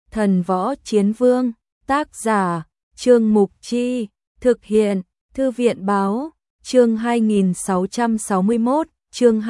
Thần Võ Chiến Vương, tác giả, Trương Mục Chi, thực hiện, Thư viện Báo, chương 2661, chương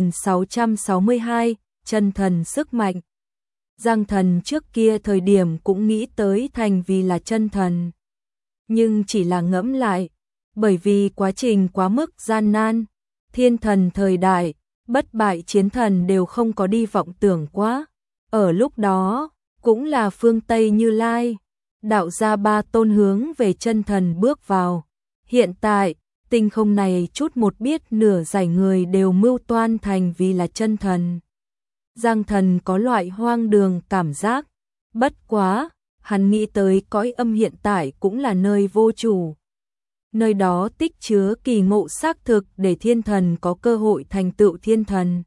2662, chân thần sức mạnh. Giang Thần trước kia thời điểm cũng nghĩ tới thành vì là chân thần. Nhưng chỉ là ngẫm lại, bởi vì quá trình quá mức gian nan, thiên thần thời đại, bất bại chiến thần đều không có đi vọng tưởng quá. Ở lúc đó, cũng là phương Tây Như Lai, đạo gia ba tôn hướng về chân thần bước vào. Hiện tại, tinh không này chút một biết nửa giải người đều mưu toan thành vì là chân thần. Giang Thần có loại hoang đường cảm giác, bất quá, hắn nghĩ tới cõi âm hiện tại cũng là nơi vô chủ. Nơi đó tích chứa kỳ ngộ xác thực để thiên thần có cơ hội thành tựu thiên thần.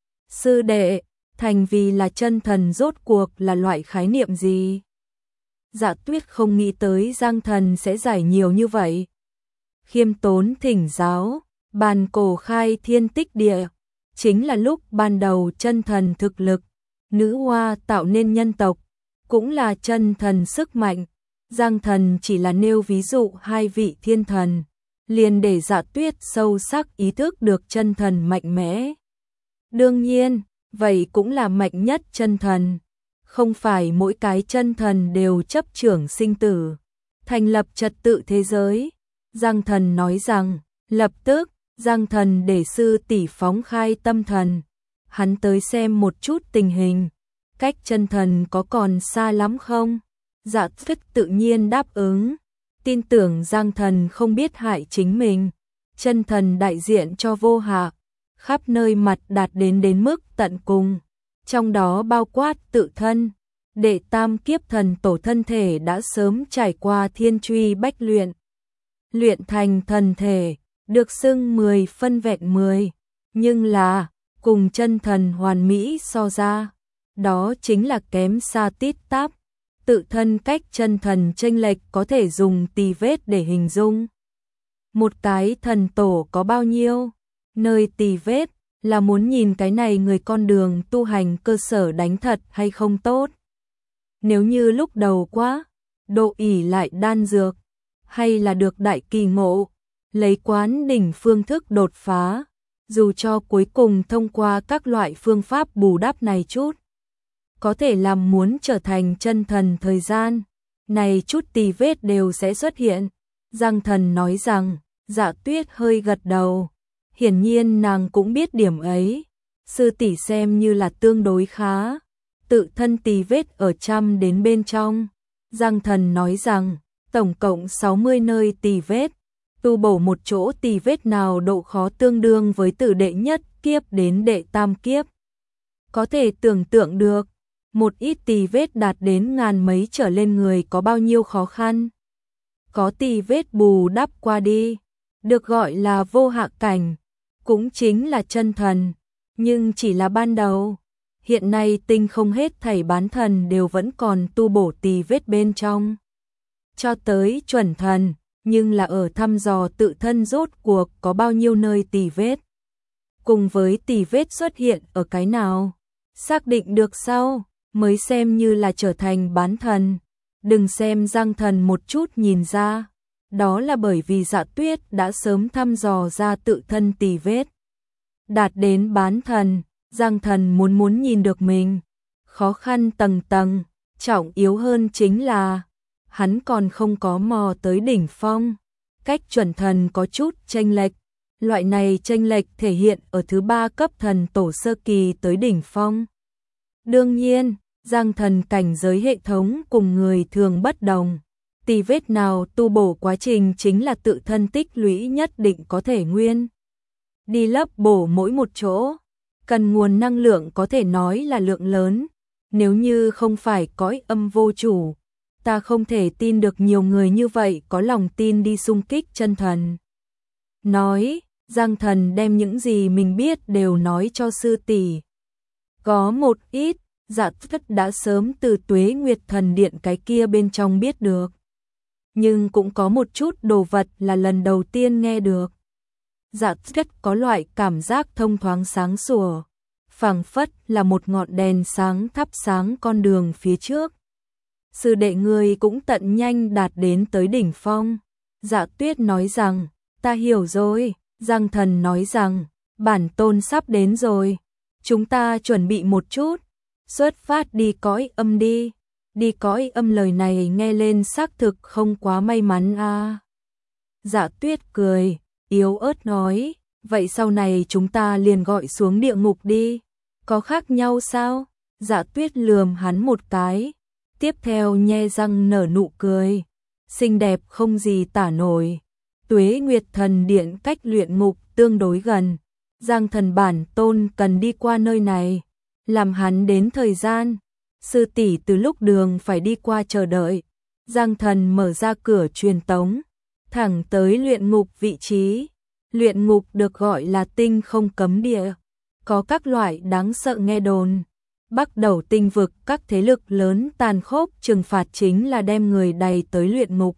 Sư đệ, thành vì là chân thần rốt cuộc là loại khái niệm gì? Dạ Tuyết không nghĩ tới Giang Thần sẽ giải nhiều như vậy. Khiêm tốn thỉnh giáo, bàn cổ khai thiên tích địa, chính là lúc ban đầu chân thần thực lực, nữ hoa tạo nên nhân tộc, cũng là chân thần sức mạnh. Giang Thần chỉ là nêu ví dụ hai vị thiên thần, liền để Dạ Tuyết sâu sắc ý thức được chân thần mạnh mẽ. Đương nhiên, vậy cũng là mạnh nhất chân thần. Không phải mỗi cái chân thần đều chấp trưởng sinh tử, thành lập trật tự thế giới. Giang Thần nói rằng, lập tức, Giang Thần để sư tỷ phóng khai tâm thần. Hắn tới xem một chút tình hình, cách chân thần có còn xa lắm không? Dạ Tuyết tự nhiên đáp ứng, tin tưởng Giang Thần không biết hại chính mình. Chân thần đại diện cho vô hạ, khắp nơi mặt đạt đến mức tận cùng, trong đó bao quát tự thân. Đệ tam kiếp thần tổ thân thể đã sớm trải qua thiên truy bách luyện, luyện thành thần thể, được xưng 10 phân vẹn 10, nhưng là, cùng chân thần hoàn mỹ so ra, đó chính là kém xa tít tắp. Tự thân cách chân thần chênh lệch có thể dùng tì vết để hình dung. Một cái thần tổ có bao nhiêu? Nơi tì vết là muốn nhìn cái này người con đường tu hành cơ sở đánh thật hay không tốt. Nếu như lúc đầu quá, độ ỷ lại đan dược, hay là được đại kỳ ngộ, lấy quán đỉnh phương thức đột phá, dù cho cuối cùng thông qua các loại phương pháp bù đắp này chút, có thể làm muốn trở thành chân thần thời gian, này chút tì vết đều sẽ xuất hiện. Giang Thần nói rằng, Dạ Tuyết hơi gật đầu, hiển nhiên nàng cũng biết điểm ấy, sư tỷ xem như là tương đối khá, tự thân tì vết ở trăm đến bên trong. Giang Thần nói rằng, tổng cộng 60 nơi tì vết, tu bổ một chỗ tì vết nào độ khó tương đương với từ đệ nhất kiếp đến đệ tam kiếp. Có thể tưởng tượng được, một ít tì vết đạt đến ngàn mấy trở lên người có bao nhiêu khó khăn. Có tì vết bù đắp qua đi, được gọi là vô hạ cảnh, cũng chính là chân thần, nhưng chỉ là ban đầu. Hiện nay tinh không hết thảy bán thần đều vẫn còn tu bổ tì vết bên trong. Cho tới chuẩn thần, nhưng là ở thăm dò tự thân rốt cuộc có bao nhiêu nơi tì vết. Cùng với tì vết xuất hiện ở cái nào, xác định được sau, mới xem như là trở thành bán thần. Đừng xem Giang Thần một chút nhìn ra, đó là bởi vì Dạ Tuyết đã sớm thăm dò ra tự thân tì vết. Đạt đến bán thần, Giang Thần muốn nhìn được mình, khó khăn tầng tầng, trọng yếu hơn chính là, hắn còn không có mò tới đỉnh phong, cách chuẩn thần có chút chênh lệch, loại này chênh lệch thể hiện ở thứ 3 cấp thần tổ sơ kỳ tới đỉnh phong. Đương nhiên, Giang Thần cảnh giới hệ thống cùng người thường bất đồng, tì vết nào tu bổ quá trình chính là tự thân tích lũy nhất định có thể nguyên. Đi lấp bổ mỗi một chỗ, cần nguồn năng lượng có thể nói là lượng lớn, nếu như không phải cõi âm vô chủ, ta không thể tin được nhiều người như vậy có lòng tin đi xung kích chân thần. Nói, Giang Thần đem những gì mình biết đều nói cho sư tỷ. Có một ít, Dạ Tuyết đã sớm từ Tuế Nguyệt Thần Điện cái kia bên trong biết được. Nhưng cũng có một chút đồ vật là lần đầu tiên nghe được. Dạ Tuyết có loại cảm giác thông thoáng sáng sủa, phảng phất là một ngọn đèn sáng thắp sáng con đường phía trước. sư đệ ngươi cũng tận nhanh đạt đến tới đỉnh phong. Dạ Tuyết nói rằng, ta hiểu rồi. Giang Thần nói rằng, bản tôn sắp đến rồi. Chúng ta chuẩn bị một chút, xuất phát đi cõi âm đi. Đi cõi âm lời này nghe lên xác thực không quá may mắn a. Dạ Tuyết cười, yếu ớt nói, vậy sau này chúng ta liền gọi xuống địa ngục đi. Có khác nhau sao? Dạ Tuyết lườm hắn một cái, tiếp theo nhe răng nở nụ cười, xinh đẹp không gì tả nổi. Tuế Nguyệt Thần Điện cách luyện ngục tương đối gần, Giang Thần bản tôn cần đi qua nơi này, làm hắn đến thời gian. Sư tỷ từ lúc đường phải đi qua chờ đợi. Giang Thần mở ra cửa truyền tống, thẳng tới luyện ngục vị trí. Luyện ngục được gọi là tinh không cấm địa, có các loại đáng sợ nghe đồn. Bắt đầu tinh vực các thế lực lớn tàn khốc trừng phạt chính là đem người đầy tới luyện ngục.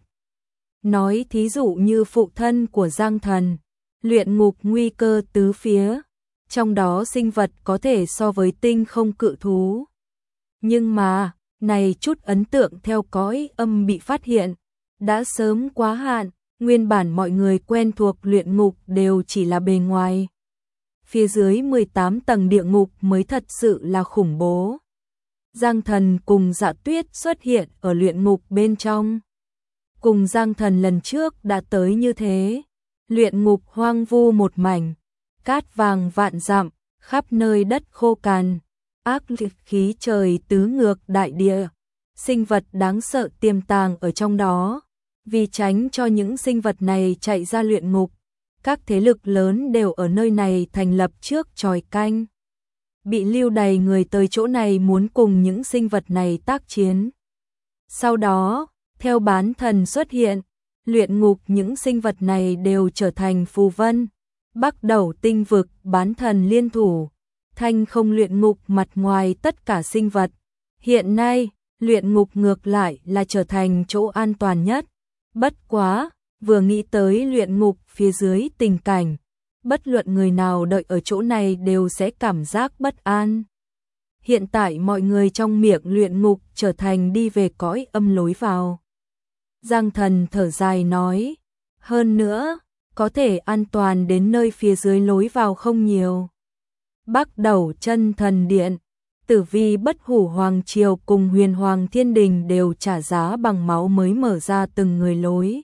Nói thí dụ như phụ thân của Giang Thần, luyện ngục nguy cơ tứ phía, trong đó sinh vật có thể so với tinh không cự thú. Nhưng mà, này chút ấn tượng theo cõi âm bị phát hiện, đã sớm quá hạn, nguyên bản mọi người quen thuộc luyện ngục đều chỉ là bề ngoài. Phía dưới 18 tầng địa ngục mới thật sự là khủng bố. Giang Thần cùng Dạ Tuyết xuất hiện ở luyện ngục bên trong. Cùng Giang Thần lần trước đã tới như thế, luyện ngục hoang vu một mảnh, cát vàng vạn dặm, khắp nơi đất khô cằn, ác liệt khí trời tứ ngược đại địa, sinh vật đáng sợ tiềm tàng ở trong đó. Vì tránh cho những sinh vật này chạy ra luyện ngục, các thế lực lớn đều ở nơi này thành lập trước chòi canh. Bị lưu đày người tới chỗ này muốn cùng những sinh vật này tác chiến. Sau đó, theo bán thần xuất hiện, luyện ngục những sinh vật này đều trở thành phù vân. Bắt đầu tinh vực bán thần liên thủ, thanh không luyện ngục mặt ngoài tất cả sinh vật. Hiện nay, luyện ngục ngược lại là trở thành chỗ an toàn nhất. Bất quá, vừa nghĩ tới luyện ngục phía dưới tình cảnh, bất luận người nào đợi ở chỗ này đều sẽ cảm giác bất an. Hiện tại mọi người trong miệng luyện ngục trở thành đi về cõi âm lối vào. Giang Thần thở dài nói, hơn nữa, có thể an toàn đến nơi phía dưới lối vào không nhiều. Bắt đầu chân thần điện, Tử Vi Bất Hủ Hoàng Triều cùng Huyền Hoàng Thiên Đình đều trả giá bằng máu mới mở ra từng người lối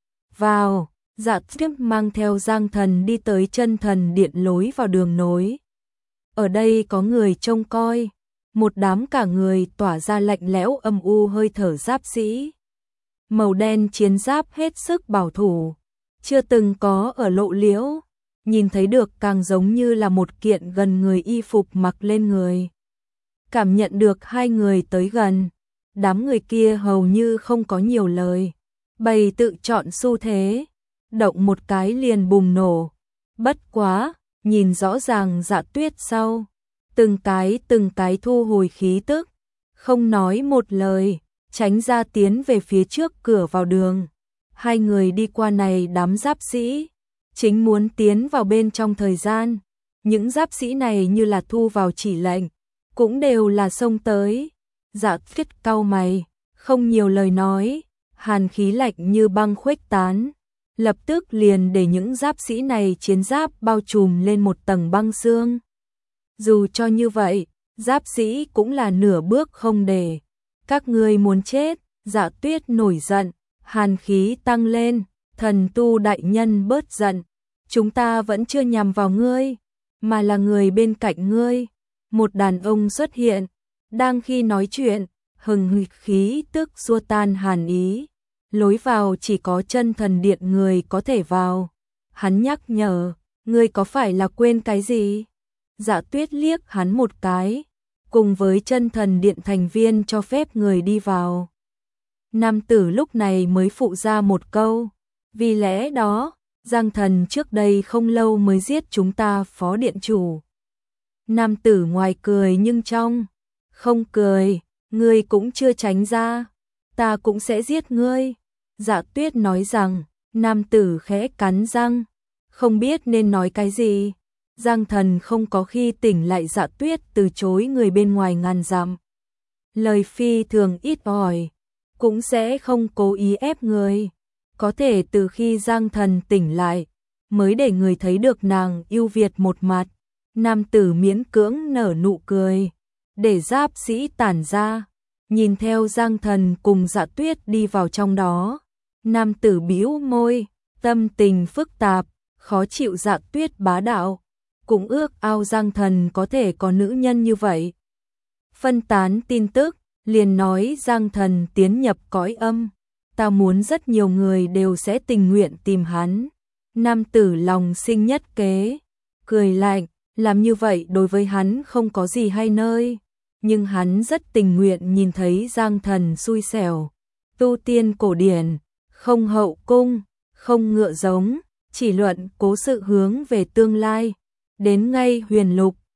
vào. Dạ Tuyết mang theo Giang Thần đi tới chân thần điện lối vào đường nối. Ở đây có người trông coi, một đám cả người tỏa ra lạnh lẽo âm u hơi thở giáp sĩ. Màu đen chiến giáp hết sức bảo thủ, chưa từng có ở lộ liễu, nhìn thấy được càng giống như là một kiện gần người y phục mặc lên người. Cảm nhận được hai người tới gần, đám người kia hầu như không có nhiều lời, bày tự chọn xu thế, động một cái liền bùng nổ. Bất quá, nhìn rõ ràng Dạ Tuyết sau, từng cái thu hồi khí tức, không nói một lời, tránh ra tiến về phía trước cửa vào đường. Hai người đi qua này đám giáp sĩ, chính muốn tiến vào bên trong thời gian, những giáp sĩ này như là thu vào chỉ lệnh, cũng đều là xông tới. Dạ Tuyết cau mày, không nhiều lời nói, hàn khí lạnh như băng khuếch tán, lập tức liền để những giáp sĩ này chiến giáp bao trùm lên một tầng băng xương. Dù cho như vậy, giáp sĩ cũng là nửa bước không để. Các ngươi muốn chết. Dạ Tuyết nổi giận, hàn khí tăng lên, thần tu đại nhân bớt giận, chúng ta vẫn chưa nhằm vào ngươi, mà là người bên cạnh ngươi. Một đàn ông xuất hiện, đang khi nói chuyện, hừng hực khí tức xua tan hàn ý. Lối vào chỉ có chân thần điện người có thể vào. Hắn nhắc nhở, ngươi có phải là quên cái gì? Dạ Tuyết liếc hắn một cái, cùng với chân thần điện thành viên cho phép người đi vào. Nam tử lúc này mới phụ ra một câu, vì lẽ đó, Giang Thần trước đây không lâu mới giết chúng ta phó điện chủ. Nam tử ngoài cười nhưng trong không cười, ngươi cũng chưa tránh ra, ta cũng sẽ giết ngươi. Dạ Tuyết nói rằng, nam tử khẽ cắn răng, không biết nên nói cái gì. Giang Thần không có khi tỉnh lại Dạ Tuyết từ chối người bên ngoài ngàn dặm. Lời phi thường ít ỏi, cũng sẽ không cố ý ép người. Có thể từ khi Giang Thần tỉnh lại, mới để người thấy được nàng ưu việt một mặt. Nam tử miễn cưỡng nở nụ cười, để giáp sĩ tản ra, nhìn theo Giang Thần cùng Dạ Tuyết đi vào trong đó. Nam tử bĩu môi, tâm tình phức tạp, khó chịu Dạ Tuyết bá đạo, cũng ước ao Giang Thần có thể có nữ nhân như vậy. Phân tán tin tức, liền nói Giang Thần tiến nhập cõi âm, ta muốn rất nhiều người đều sẽ tình nguyện tìm hắn. Nam tử lòng sinh nhất kế, cười lạnh, làm như vậy đối với hắn không có gì hay nơi, nhưng hắn rất tình nguyện nhìn thấy Giang Thần xui xẻo. Tu tiên cổ điển, không hậu cung, không ngựa giống, chỉ luận cố sự hướng về tương lai. Đến ngay huyền lục,